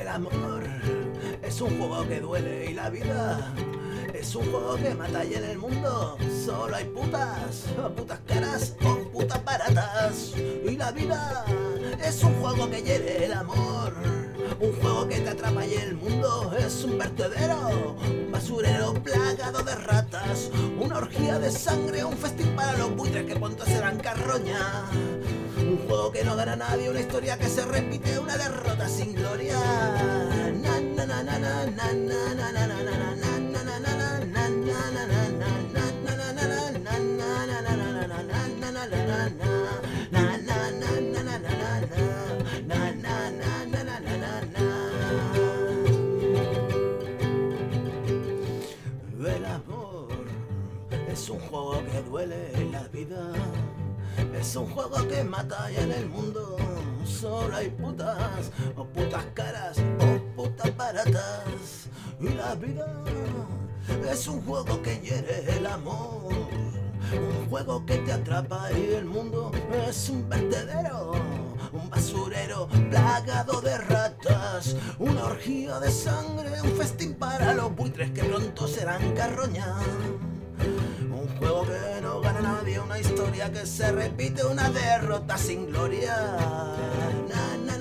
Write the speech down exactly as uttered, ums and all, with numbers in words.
amor es un juego que duele y la vida es un juego que mata, y en el mundo solo hay putas, o putas caras o putas baratas. Y la vida es un juego que hiere el amor, un juego que te atrapa, y el mundo es un vertedero, un basurero plagado de ratas, una orgía de sangre, un festín para los buitres que pronto serán carroña. Un juego que no gana nadie, una historia que se repite, una derrota sin gloria. Na na na na na na na na na na na na. El amor es un juego que duele en la vida, es un juego que mata, y en el mundo solo hay putas, o putas caras, o putas baratas. Y la vida es un juego que hiere el amor, un juego que te atrapa, y el mundo es un vertedero, un basurero plagado de ratas, una orgía de sangre, un festín para los buitres que pronto serán carroña. Un juego que no gana nadie, una historia que se repite, una derrota sin gloria. Na, na,